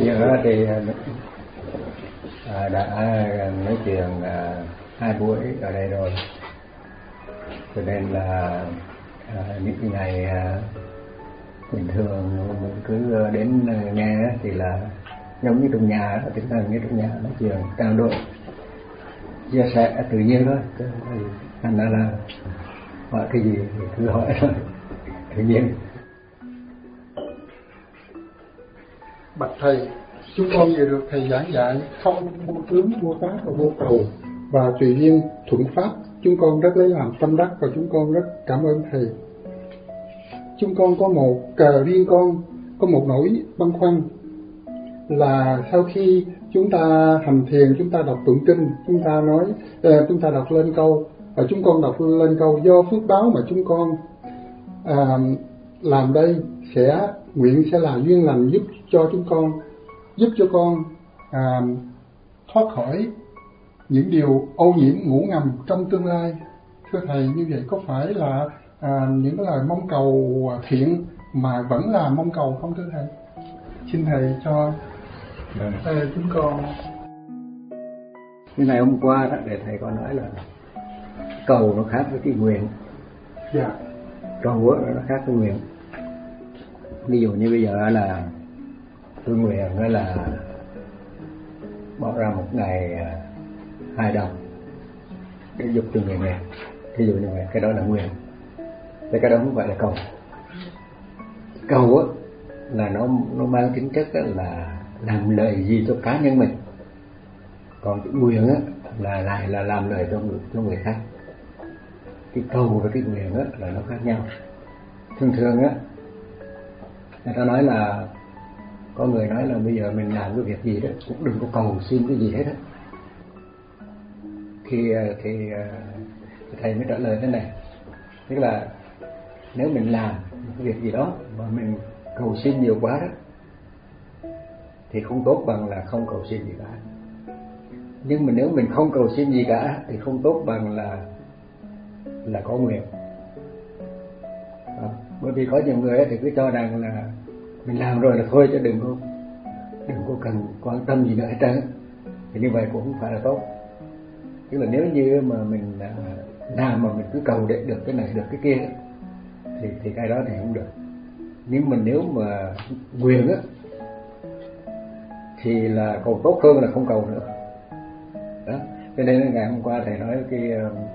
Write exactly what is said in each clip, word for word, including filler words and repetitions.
giờ thì à, đã nói chuyện à, hai buổi ở đây rồi, cho nên là à, những cái ngày à, bình thường mình cứ đến nghe thì là giống như trong nhà, tinh thần như trong nhà nói chuyện trao đổi chia sẻ tự nhiên thôi. Thành ra là hỏi cái gì thì cứ hỏi thôi, tự nhiên. Bạch thầy, chúng con vừa được thầy giảng dạy không vô tướng, vô pháp và vô cầu và tùy duyên thuận pháp. Chúng con rất lấy làm tâm đắc và chúng con rất cảm ơn thầy. Chúng con có một uh, riêng con có một nỗi băn khoăn là sau khi chúng ta hành thiền, chúng ta đọc tụng kinh, chúng ta nói uh, chúng ta đọc lên câu và chúng con đọc lên câu do phước báo mà chúng con uh, làm đây sẽ nguyện sẽ là duyên lành giúp cho chúng con, giúp cho con à, thoát khỏi những điều ô nhiễm ngủ ngầm trong tương lai. Thưa thầy, như vậy có phải là à, những cái lời mong cầu thiện mà vẫn là mong cầu không thưa thầy? Xin thầy cho à, chúng con. Cái ngày hôm qua đó, để thầy có nói là cầu nó khác với cái nguyện. Dạ. Cầu nó khác với nguyện. Ví dụ như bây giờ là tôi nguyện là bỏ ra một ngày hai đồng để giúp cho người nghèo, ví dụ như vậy, cái đó là nguyện. Thế cái đó không phải là cầu. Cầu á là nó nó mang tính chất là làm lợi gì cho cá nhân mình, còn cái nguyện á là lại là làm lợi cho người cho người khác. Cái cầu và cái nguyện á là nó khác nhau. Thường thường á người ta nói là có người nói là bây giờ mình làm cái việc gì đó cũng đừng có cầu xin cái gì hết á. Thì thì thầy mới trả lời thế này, tức là nếu mình làm cái việc gì đó mà mình cầu xin nhiều quá đó thì không tốt bằng là không cầu xin gì cả. Nhưng mà nếu mình không cầu xin gì cả thì không tốt bằng là là có nguyện. À, bởi vì có nhiều người thì cứ cho rằng là mình làm rồi là thôi chứ đừng có đừng có cần quan tâm gì nữa hết trơn. Thì như vậy cũng không phải là tốt. Tức là nếu như mà mình làm mà mình cứ cầu để được cái này được cái kia thì thì cái đó thì không được. Nhưng mà nếu mà nguyện á thì là cầu tốt hơn là không cầu nữa. Đó. Cho nên ngày hôm qua thầy nói cái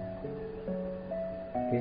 cái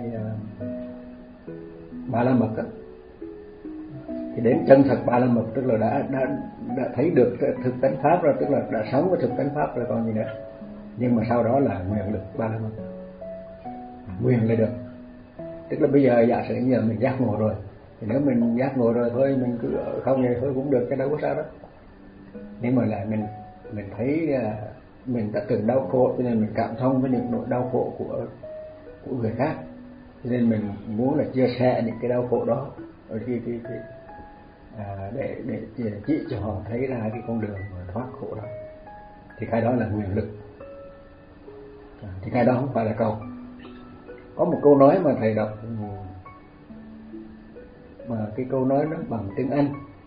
Ba La Mật á, thì đến chân thật Ba La Mật tức là đã đã đã thấy được thực tánh pháp rồi, tức là đã sống với thực tánh pháp rồi còn gì nữa. Nhưng mà sau đó là nguyện lực Ba La Mật, nguyện là được. Tức là bây giờ giả sử như mình giác ngộ rồi thì nếu mình giác ngộ rồi thôi mình cứ không vậy thôi cũng được, cái đâu có sao đó. Nhưng mà là mình mình thấy mình đã từng đau khổ cho nên mình cảm thông với những nỗi đau khổ của của người khác, cho nên mình muốn là chia sẻ những cái đau khổ đó ở cái cái, cái à, để để chỉ cho họ thấy ra cái con đường thoát khổ đó. Thì cái đó là nguyện lực. À, thì cái đó không phải là cầu. Có một câu nói mà thầy đọc mà cái câu nói nó bằng tiếng Anh,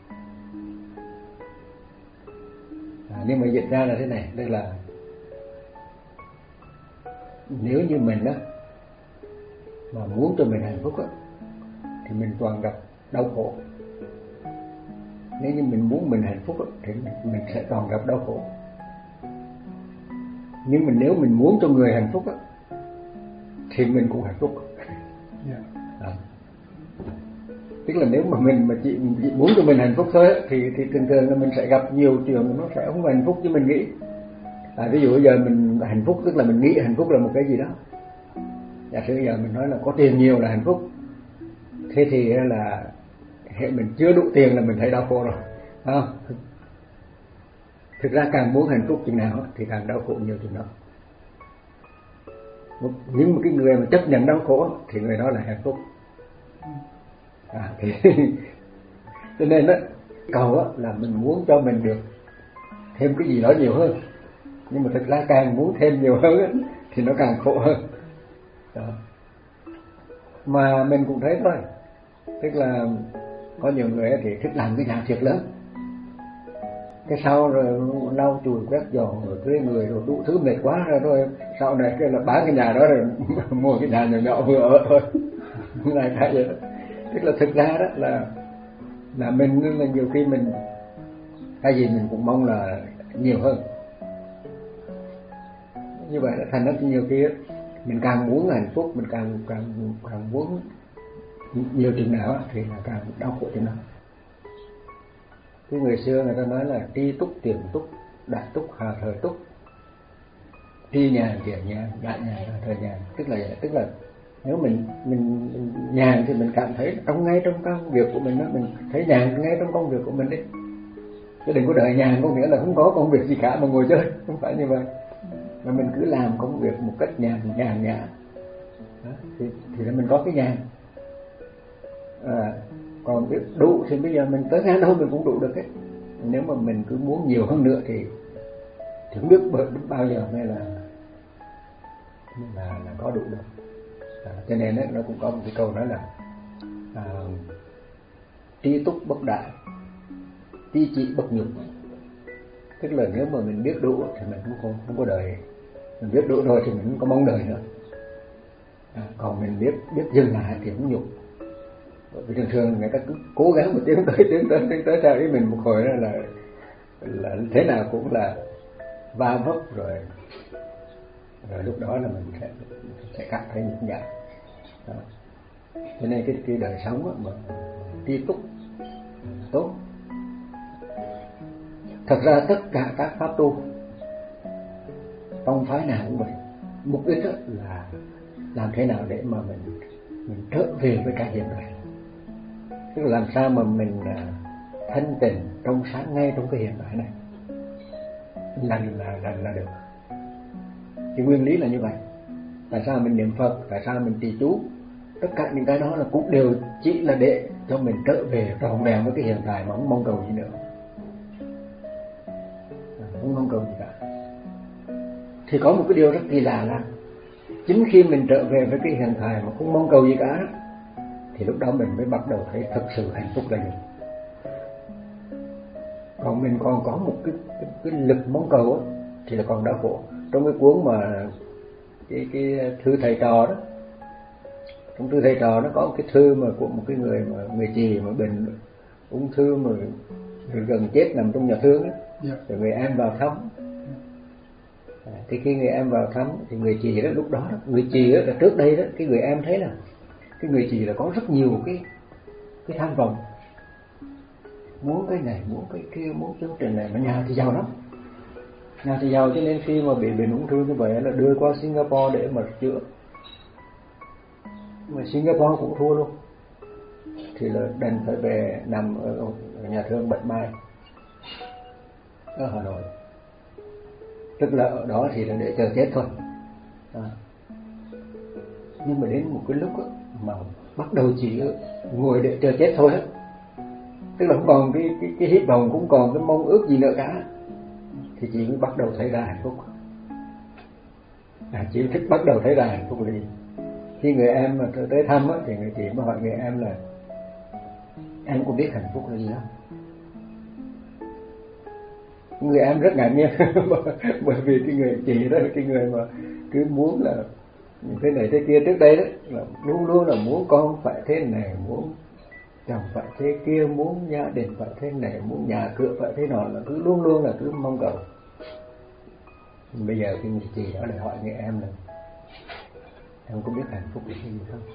à, nhưng mà dịch ra là thế này, đây là nếu như mình đó mà muốn cho mình hạnh phúc á, thì mình toàn gặp đau khổ. Nếu như mình muốn mình hạnh phúc á, thì mình, mình sẽ toàn gặp đau khổ. Nhưng mà nếu mình muốn cho người hạnh phúc á, thì mình cũng hạnh phúc. Yeah. À. Tức là nếu mà mình mà chỉ, chỉ muốn cho mình hạnh phúc thôi á, thì thì thường thường là mình sẽ gặp nhiều chuyện nó sẽ không hạnh phúc như mình nghĩ. À, ví dụ bây giờ mình hạnh phúc tức là mình nghĩ hạnh phúc là một cái gì đó. Giả sử giờ mình nói là có tiền nhiều là hạnh phúc, thế thì là hệ mình chưa đủ tiền là mình thấy đau khổ rồi, không? Thực ra càng muốn hạnh phúc chừng nào thì càng đau khổ nhiều chừng đó. Nhưng mà cái người mà chấp nhận đau khổ thì người đó là hạnh phúc. À, thì cho nên đó, cầu đó, là mình muốn cho mình được thêm cái gì đó nhiều hơn, nhưng mà thực ra càng muốn thêm nhiều hơn đó, thì nó càng khổ hơn. Đó. Mà mình cũng thấy thôi, tức là có nhiều người thì thích làm cái nhà thiệt lớn, cái sau rồi lau chùi quét dọn rồi thuê người rồi đủ thứ mệt quá rồi, rồi sau này cái là bán cái nhà đó rồi mua cái nhà nhỏ nhỏ vừa ở thôi. Là cái vậy đó. Tức là thực ra đó là là mình là nhiều khi mình cái gì mình cũng mong là nhiều hơn. Như vậy là thành ra nhiều khi đó, mình càng muốn hạnh phúc, mình càng càng càng muốn nhiều chừng nào thì là càng đau khổ chừng nào. Cái người xưa người ta nói là tri túc tiền túc, đại túc hà thời túc, tri nhàn kiển nhàn, đại nhàn hà thời nhàn. Tức là tức là nếu mình mình, mình nhàn thì mình cảm thấy trong ngay trong công việc của mình đó, mình thấy nhàn ngay trong công việc của mình đấy. Chứ đừng có đợi nhàn có nghĩa là không có công việc gì cả mà ngồi chơi, không phải như vậy. Mà mình cứ làm công việc một cách nhàn nhàn nhã thì thì là mình có cái nhàn. À, còn biết đủ thì bây giờ mình tới ngàn thôi mình cũng đủ được hết. Nếu mà mình cứ muốn nhiều hơn nữa thì thì không biết bao giờ mới là là là có đủ được. À, cho nên ấy, nó cũng có một cái câu nói là à, tri túc bất đại, tri trị bất nhục. Tức là nếu mà mình biết đủ thì mình cũng không, không có đời. Mình biết đủ rồi thì mình không có mong đời nữa. À, còn mình biết biết dừng lại thì cũng nhục. Bởi vì thường thường người ta cứ cố gắng một tiếng tới tiếng tới tiếng tới theo ý mình một hồi là là thế nào cũng là va vấp rồi rồi lúc đó là mình sẽ sẽ cảm thấy nhục nhã. Cho nên cái cái đời sống mà tri túc tốt. Thật ra tất cả các pháp tu tông phái nào cũng vậy, mục đích là làm thế nào để mà mình mình trở về với cái hiện tại. Tức là làm sao mà mình thanh tịnh trong sáng ngay trong cái hiện tại này là là là, là được. Cái nguyên lý là như vậy. Tại sao mình niệm Phật, tại sao mình trì chú, tất cả những cái đó là cũng đều chỉ là để cho mình trở về trọn vẹn với cái hiện tại mà không mong cầu gì nữa, không mong cầu gì cả. Thì có một cái điều rất kỳ lạ là chính khi mình trở về với cái hiện tại mà không mong cầu gì cả thì lúc đó mình mới bắt đầu thấy thực sự hạnh phúc là gì. Còn mình còn có một cái, cái, cái lực mong cầu đó, thì là còn đau khổ. Trong cái cuốn mà cái, cái thư thầy trò đó, trong thư thầy trò nó có một cái thư mà của một cái người mà người Chì mà bệnh ung thư mà gần chết nằm trong nhà thương đó. Yeah. Rồi người em vào thăm. À, thì khi người em vào thăm thì người Chì đó lúc đó, đó người Chì đó là trước đây đó cái người em thấy là cái người Chì là có rất nhiều cái cái tham vọng, muốn cái này muốn cái kia, muốn chương trình này, mà nhà thì giàu lắm, nhà thì giàu, cho nên khi mà bị bệnh ung thư như vậy là đưa qua Singapore để mà chữa, mà Singapore cũng thua luôn, thì là đành phải về nằm ở, ở nhà thương Bạch Mai ở Hà Nội. Tức là ở đó thì là để chờ chết thôi. À. Nhưng mà đến một cái lúc đó, mà bắt đầu chỉ ngồi để chờ chết thôi á, tức là không còn cái cái cái hy vọng, cũng còn cái mong ước gì nữa cả, thì chị mới bắt đầu thấy ra hạnh phúc. À, chị thích bắt đầu thấy ra hạnh phúc là gì? Khi người em mà tới thăm á, thì người chị mới hỏi người em là em có biết hạnh phúc là gì không? Người em rất ngạc nhiên bởi vì cái người chị đó là cái người mà cứ muốn là thế này thế kia trước đây đó, là luôn luôn là muốn con phải thế này, muốn chồng phải thế kia, muốn gia đình phải thế này, muốn nhà cửa phải thế nọ, là cứ luôn luôn là cứ mong cầu. Bây giờ cái người chị đó lại hỏi người em là em có biết hạnh phúc là cái gì không?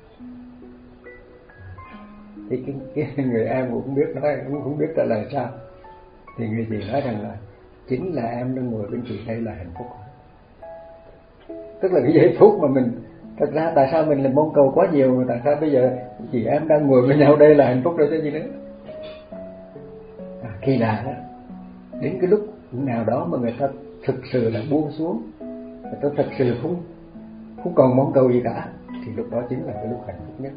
Thì cái, cái người em cũng không biết nói, cũng không biết trả lời sao. Thì người chị nói rằng là chính là em đang ngồi bên chị đây là hạnh phúc. Tức là cái giây phút mà mình, thật ra tại sao mình lại mong cầu quá nhiều, mà tại sao bây giờ chị em đang ngồi với nhau đây là hạnh phúc rồi chứ gì nữa. À, kỳ lạ đó. Đến cái lúc nào đó mà người ta thực sự là buông xuống, người ta thực sự không không còn mong cầu gì cả, thì lúc đó chính là cái lúc hạnh phúc nhất.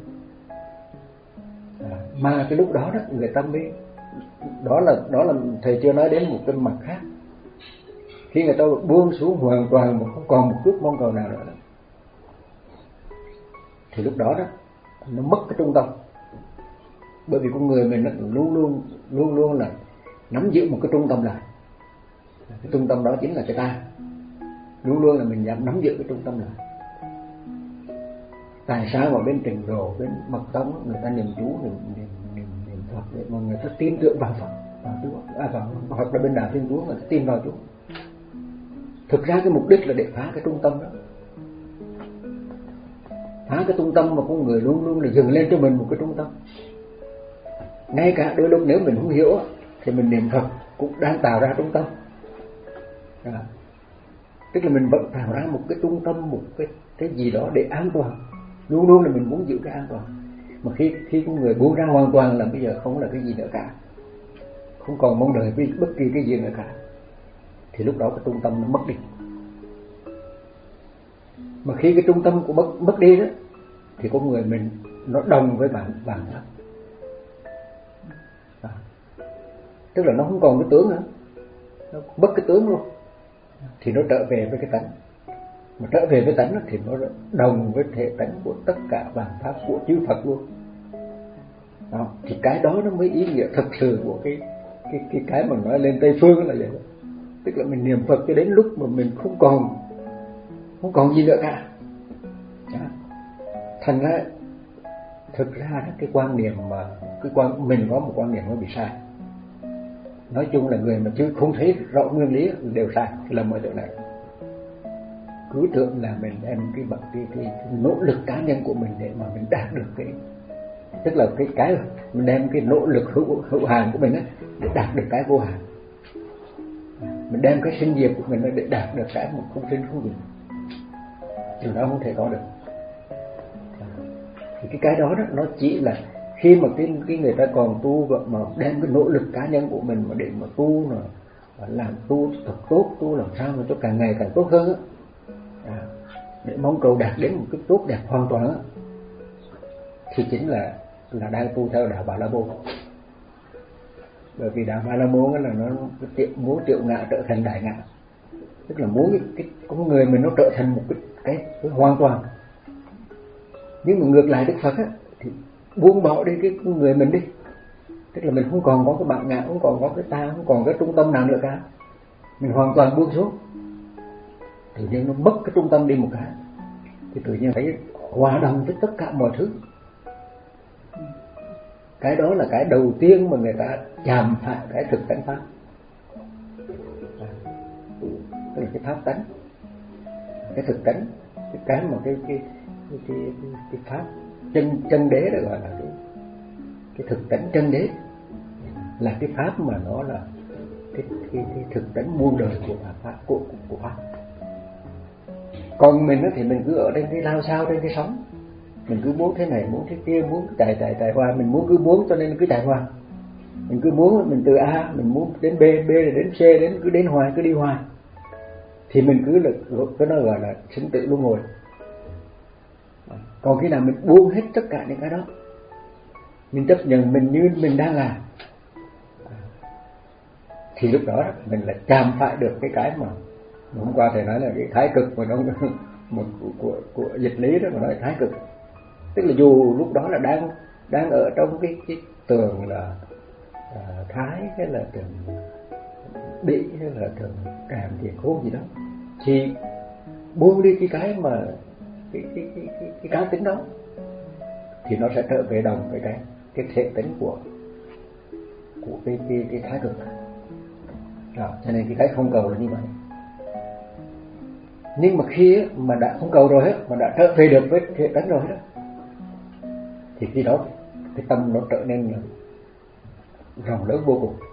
À, mà cái lúc đó đó người ta mới, đó là đó là thầy chưa nói đến một cái mặt khác. Khi người ta buông xuống hoàn toàn mà không còn một chút mong cầu nào nữa đó, thì lúc đó đó nó mất cái trung tâm. Bởi vì con người mình nó luôn luôn luôn luôn là nắm giữ một cái trung tâm lại. Cái trung tâm đó chính là cái ta. Luôn luôn là mình dám nắm giữ cái trung tâm lại. Tại sao mà bên Trình Độ, bên Mật Tông người ta niệm chú, niệm niệm niệm, niệm Phật để mà người ta tin tưởng vào Phật, vào Chúa, à vào hoặc là bên Đạo Thiên Chúa người ta tin vào Chúa. Thực ra cái mục đích là để phá cái trung tâm đó. Phá cái trung tâm mà con người luôn luôn là dừng lên cho mình một cái trung tâm. Ngay cả đôi lúc nếu mình không hiểu thì mình niệm Phật cũng đang tạo ra trung tâm. À, tức là mình vẫn tạo ra một cái trung tâm, một cái cái gì đó để an toàn. Luôn luôn là mình muốn giữ cái an toàn. Mà khi khi con người buông ra hoàn toàn là bây giờ không là cái gì nữa cả, không còn mong đợi với bất kỳ cái gì nữa cả, thì lúc đó cái trung tâm nó mất đi. Mà khi cái trung tâm của mất mất đi đó thì con người mình nó đồng với bản bản pháp. À, tức là nó không còn cái tướng nữa, nó mất cái tướng luôn, thì nó trở về với cái tánh. Mà trở về với tánh thì nó đồng với thể tánh của tất cả bản pháp của chư Phật luôn. Đó, thì cái đó nó mới ý nghĩa thật sự của cái cái cái cái mà nói lên Tây Phương là vậy đó. Tức là mình niệm Phật cho đến lúc mà mình không còn không còn gì nữa cả. Đó. Thành ra thực ra cái quan niệm mà cái quan mình có một quan niệm nó bị sai. Nói chung là người mà chứ không thấy rõ nguyên lý đều sai, thì là mọi chuyện này. Cứ tưởng là mình đem cái bằng cái, cái, cái nỗ lực cá nhân của mình để mà mình đạt được cái, tức là cái cái mình đem cái nỗ lực hữu hữu hạn của mình ấy, để đạt được cái vô hạn. Mình đem cái sinh diệt của mình để đạt được cái mà không sinh không diệt, điều đó không thể có được. Thì cái cái đó, đó nó chỉ là khi mà cái cái người ta còn tu mà đem cái nỗ lực cá nhân của mình mà để mà tu mà làm tu thật tốt, tu làm sao mà cho càng ngày càng tốt hơn á, à, để mong cầu đạt đến một cái tốt đẹp hoàn toàn á, thì chính là là đang tu theo đạo Bà La Môn. Bởi vì đạo Bà La Môn là nó muốn triệu ngã trở thành đại ngã, tức là muốn cái, cái con người mình nó trở thành một cái cái, cái hoàn toàn. Nhưng mà ngược lại Đức Phật á, thì buông bỏ đi cái người mình đi, tức là mình không còn có cái bản ngã, không còn có cái ta, không còn cái trung tâm nào nữa cả, mình hoàn toàn buông xuống. Tự nhiên nó mất cái trung tâm đi một cái, thì tự nhiên thấy hòa đồng với tất cả mọi thứ. Cái đó là cái đầu tiên mà người ta chạm phải cái thực tánh pháp, tức là cái pháp tánh, cái thực tánh, cái cái mà cái cái cái cái, cái, cái pháp chân chân đế đó gọi là cái cái thực tánh chân đế, là cái pháp mà nó là cái cái, cái thực tánh muôn đời của pháp của của pháp. Còn mình thì mình cứ ở đây cái lao sao trên cái sóng, mình cứ muốn thế này muốn thế kia, muốn chạy chạy chạy hoài, mình muốn cứ muốn cho nên cứ chạy hoài, mình cứ muốn mình từ A mình muốn đến B, B là đến C, đến cứ đến hoài, cứ đi hoài, thì mình cứ là cái nó gọi là sinh tử luân hồi. Còn khi nào mình buông hết tất cả những cái đó, mình chấp nhận mình như mình đang là, thì lúc đó mình lại chạm phải được cái cái mà hôm qua thầy nói là cái thái cực mà nó một của, của, của dịch lý đó mà nói thái cực, tức là dù lúc đó là đang đang ở trong cái cái tường là uh, thái hay là tường bị hay là tường cảm thì khô gì đó, thì buông đi cái cái mà cái cái cái cái, cái cá tính đó, thì nó sẽ trở về đồng với cái cái thể tính của của cái cái cái thái cực. Đó, cho nên cái cái không cầu là như vậy. Nhưng mà khi mà đã không cầu rồi á, mà đã trở về được với thể tánh rồi đó, thì khi đó cái tâm nó trở nên là rộng lớn vô cùng.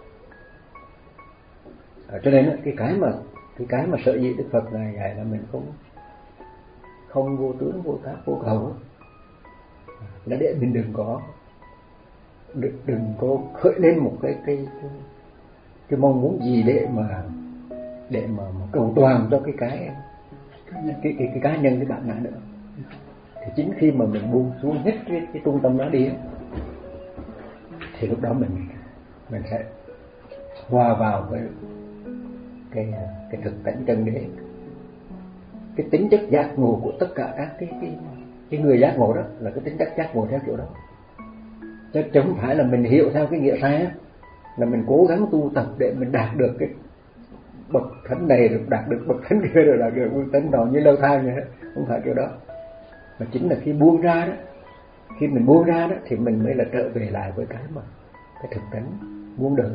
À, cho nên cái cái mà cái cái mà sợ gì Đức Phật này dạy là mình không không vô tướng vô tác vô cầu, là để mình đừng có đừng, đừng có khởi lên một cái cái cái, cái mong muốn gì để mà để mà, mà cầu toàn cho cái cái cái cái, cái, cái cá nhân cái bạn ngã nữa. Thì chính khi mà mình buông xuống hết cái, cái trung tâm đó đi, thì lúc đó mình mình sẽ hòa vào với cái cái thực tánh chân đế, cái tính chất giác ngộ của tất cả các cái cái cái người giác ngộ đó là cái tính chất giác ngộ theo kiểu đó, chứ không phải là mình hiểu theo cái nghĩa sai á. là mình cố gắng tu tập để mình đạt được cái bậc thánh này, rồi đạt được bậc thánh kia, rồi đạt được bậc thánh nọ như lâu thang vậy. Không phải kiểu đó, mà chính là khi buông ra đó, khi mình buông ra đó thì mình mới là trở về lại với cái mà cái thực tánh buông đời.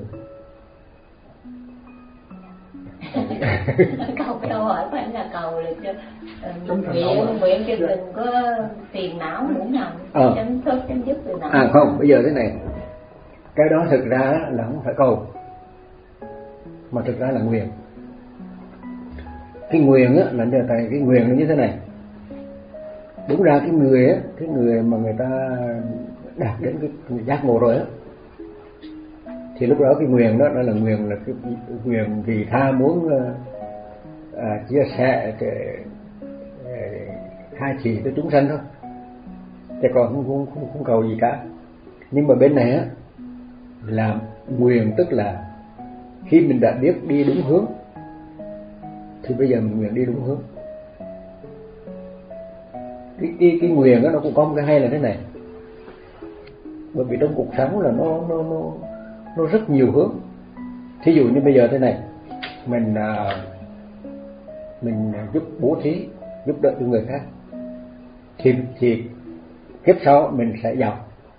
Câu câu hỏi phải là cầu là cho nguyện nguyện cho đừng có phiền não muộn nằm, ờ. chấm thức chấm dứt từ não. À không, bây giờ thế này, cái đó thực ra là không phải cầu, mà thực ra là nguyện. Cái nguyện á là tại cái nguyện nó như thế này. Đúng ra cái người á, cái người mà người ta đạt đến cái giác ngộ rồi á, thì lúc đó cái nguyện đó, đó là nguyện là cái nguyện vì tha muốn à, chia sẻ cái khai chỉ cho chúng sanh thôi, chứ còn không, không, không, không cầu gì cả. Nhưng mà bên này á là nguyện, tức là khi mình đã biết đi đúng hướng thì bây giờ mình nguyện đi đúng hướng. Cái, cái, cái nguyện đó nó cũng có một cái hay là thế này, bởi vì trong cuộc sống là nó nó nó nó rất nhiều hướng. Thí dụ như bây giờ thế này, mình mình giúp bố thí, giúp đỡ cho người khác, thì thì kiếp sau mình sẽ giàu.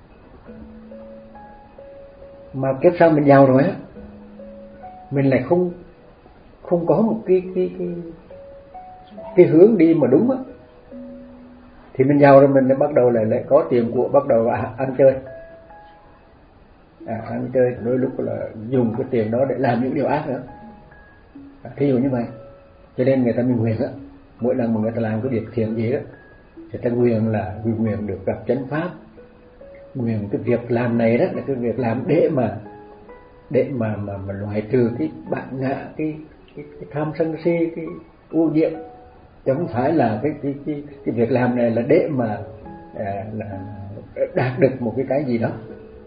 Mà kiếp sau mình giàu rồi á, mình lại không không có một cái cái cái cái hướng đi mà đúng á, thì mình giàu rồi mình lại bắt đầu lại lại có tiền của, bắt đầu ăn chơi. À, ăn chơi đôi lúc là dùng cái tiền đó để làm những điều ác nữa. À, thí dụ như vậy. Cho nên người ta mình nguyện á, mỗi lần mà người ta làm cái việc thiện gì á, người ta nguyện là nguyện được gặp chánh pháp. Nguyện cái việc làm này đó là cái việc làm để mà để mà mà, mà loại trừ cái bản ngã, cái cái, cái tham sân si, cái ô nhiễm. Chứ không phải là cái cái cái cái việc làm này là để mà à, là đạt được một cái cái gì đó.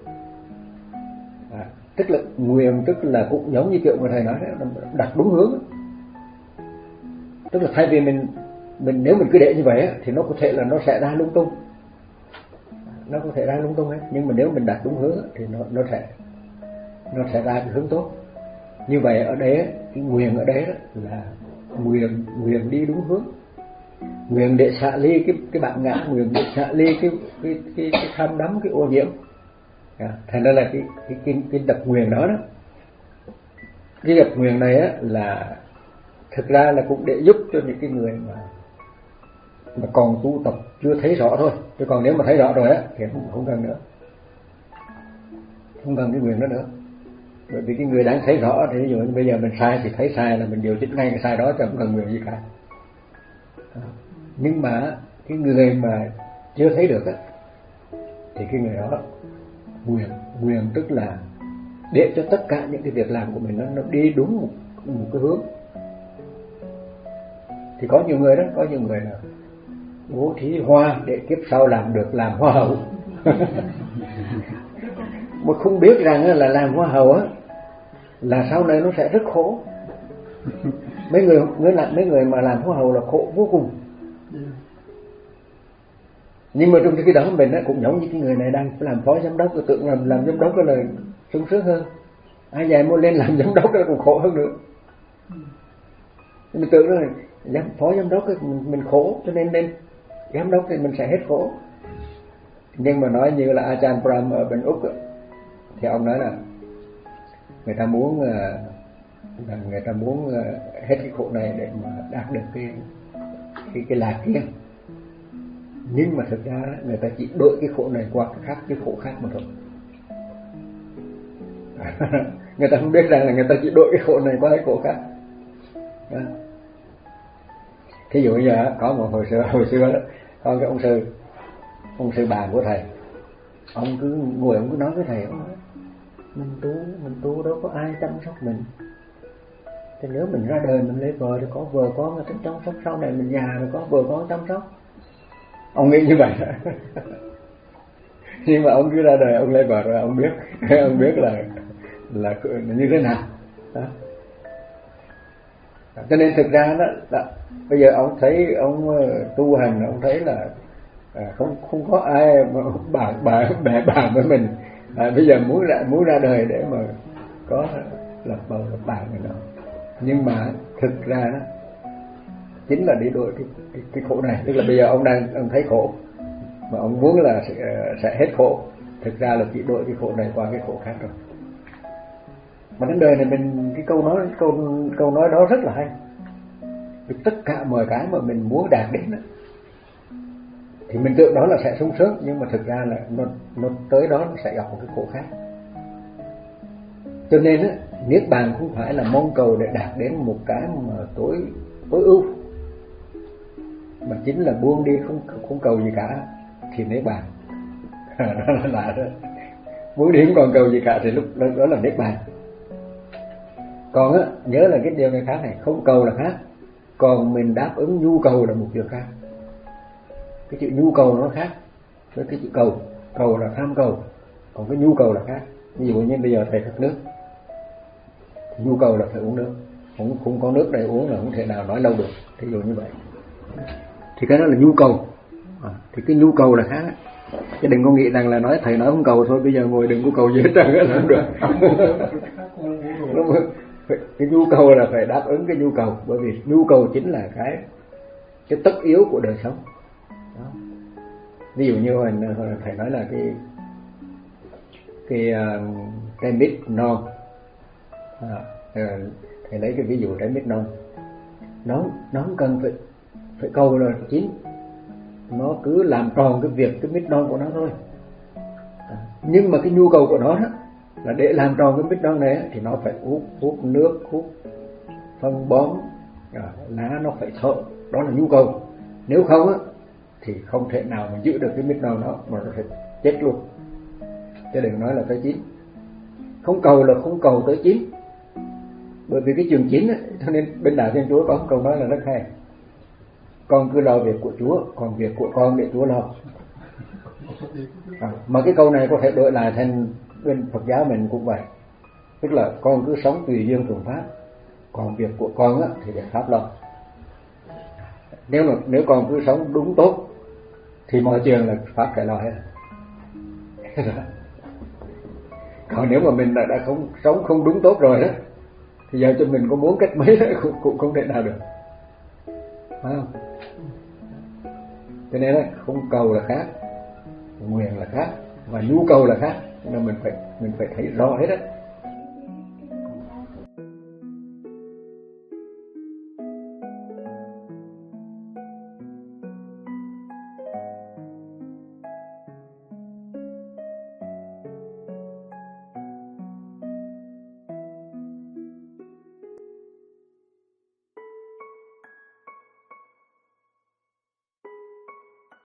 À, tức là nguyện, tức là cũng giống như kiểu mà thầy nói đó, đặt đúng hướng. Tức là thay vì mình mình nếu mình cứ để như vậy á, thì nó có thể là nó sẽ ra lung tung, nó có thể ra lung tung ấy. Nhưng mà nếu mình đặt đúng hướng thì nó nó sẽ nó sẽ ra cái hướng tốt. Như vậy ở đấy, cái nguyện ở đấy là nguyện nguyện đi đúng hướng, nguyện để xả ly cái cái bản ngã, nguyện để xả ly cái cái cái, cái tham đắm, cái ô nhiễm. À, thành ra là cái cái cái, cái tập nguyện đó đó, cái tập nguyện này á là thực ra là cũng để giúp cho những cái người mà mà còn tu tập chưa thấy rõ thôi. Chứ còn nếu mà thấy rõ rồi á thì không, không cần nữa, không cần cái nguyện đó nữa. Bởi vì cái người đang thấy rõ thì ví dụ như bây giờ mình sai thì thấy sai là mình điều chỉnh ngay cái sai đó, chứ không cần nguyện gì cả. Nhưng mà cái người mà chưa thấy được á thì cái người đó nguyện, nguyện tức là để cho tất cả những cái việc làm của mình nó, nó đi đúng một, một cái hướng. Thì có nhiều người đó, có nhiều người là bố thí hoa để kiếp sau làm được làm hoa hậu. Mà không biết rằng là làm hoa hậu á là sau này nó sẽ rất khổ. Mấy người người làm mấy người mà làm hoa hậu là khổ vô cùng. Nhưng mà trong cái đó mình á cũng giống như cái người này đang làm phó giám đốc, tưởng làm làm giám đốc là sung sướng hơn. Ai dè muốn lên làm giám đốc là còn khổ hơn nữa. Mình tưởng là giám phó giám đốc mình, mình khổ, cho nên lên giám đốc thì mình sẽ hết khổ. Nhưng mà nói như là Ajahn Brahm ở bên Úc ấy, thì ông nói là người ta muốn là người ta muốn hết cái khổ này để mà đạt được cái cái cái lạc kia. Nhưng mà thực ra người ta chỉ đổi cái khổ này qua cái khác, cái khổ khác mà thôi. Người ta không biết rằng là người ta chỉ đổi cái khổ này qua cái khổ khác. Thí dụ như giờ có một hồi xưa hồi xưa đó, có cái ông sư ông sư bà của thầy, ông cứ ngồi ông cứ nói với thầy, ông nói mình tu mình tu đâu có ai chăm sóc mình, thì nếu mình ra đời mình lấy vợ thì có vợ con người ta chăm sóc, sau này mình già rồi có vợ con chăm sóc. Ông nghĩ như vậy. Nhưng mà ông cứ ra đời ông lấy vợ rồi ông biết ông biết là là như thế nào đó. Cho nên thực ra đó, đó bây giờ ông thấy ông tu hành, ông thấy là à, không không có ai mà bà bà bè bà với mình. À, bây giờ muốn ra muốn ra đời để mà có lập bầu lập bàn này đó, nhưng mà thực ra đó chính là đi đổi cái, cái, cái khổ này. Tức là bây giờ ông đang ông thấy khổ mà ông muốn là sẽ, sẽ hết khổ, thực ra là chỉ đổi cái khổ này qua cái khổ khác rồi. Mà đến đời này mình cái câu nói câu câu nói đó rất là hay. Vì tất cả mọi cái mà mình muốn đạt đến đó, thì mình tưởng đó là sẽ sung sướng, nhưng mà thực ra là nó, nó tới đó nó sẽ gặp một cái khổ khác. Cho nên á, niết bàn không phải là mong cầu để đạt đến một cái mà tối tối ưu, mà chính là buông đi không không cầu gì cả thì niết bàn. Đó là lạ đó. Buông đi không còn cầu gì cả thì lúc đó, đó là niết bàn. Còn á, nhớ là cái điều này khác này, không cầu là khác, còn mình đáp ứng nhu cầu là một việc khác. Cái chữ nhu cầu nó khác với cái chữ cầu. Cầu là tham cầu, còn cái nhu cầu là khác. Ví dụ như bây giờ thầy khát nước, nhu cầu là phải uống nước, không không có nước để uống là không thể nào nói lâu được. Thí dụ như vậy thì cái đó là nhu cầu. À, thì cái nhu cầu là khác. Chứ đừng có nghĩ rằng là nói thầy nói không cầu thôi, bây giờ ngồi đừng có cầu gì hết trơn là không được. Cái nhu cầu là phải đáp ứng cái nhu cầu, bởi vì nhu cầu chính là cái cái tất yếu của đời sống. Đó. Ví dụ như hồi, hồi thầy nói là cái cái cái mít non, à, thầy lấy cái ví dụ trái mít non, nó nó không cần phải phải cầu là chín, nó cứ làm tròn cái việc cái mít non của nó thôi. À, nhưng mà cái nhu cầu của nó đó, là để làm tròn cái mít non này thì nó phải hút hút nước, hút phân bón, à, lá nó phải thở, đó là nhu cầu. Nếu không á thì không thể nào mà giữ được cái mít non đó, mà nó phải chết luôn. Chứ đừng nói là tới chín. Không cầu là không cầu tới chín, bởi vì cái trường chín á, cho nên bên Đạo Thiên Chúa có một câu nói là rất hay: con cứ lo việc của Chúa, còn việc của con để Chúa lo. À, mà cái câu này có thể đổi lại thành bên Phật giáo mình cũng vậy, tức là con cứ sống tùy duyên thuận pháp, còn việc của con á thì để Pháp lo. Nếu mà nếu con cứ sống đúng tốt thì mọi chuyện là Pháp phải lo hết. Còn nếu mà mình đã, đã không sống không đúng tốt rồi đó, thì giờ cho mình có muốn cách mấy cũng, cũng không thể nào được, phải không? Cho nên là không cầu là khác, nguyện là khác, và nhu cầu là khác, nên mình phải mình phải thấy rõ hết á.